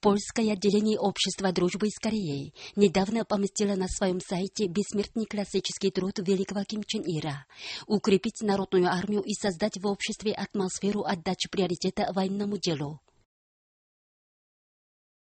Польское отделение Общества дружбы с Кореей недавно поместило на своем сайте бессмертный классический труд великого Ким Чен Ира «Укрепить народную армию и создать в обществе атмосферу отдачи приоритета военному делу».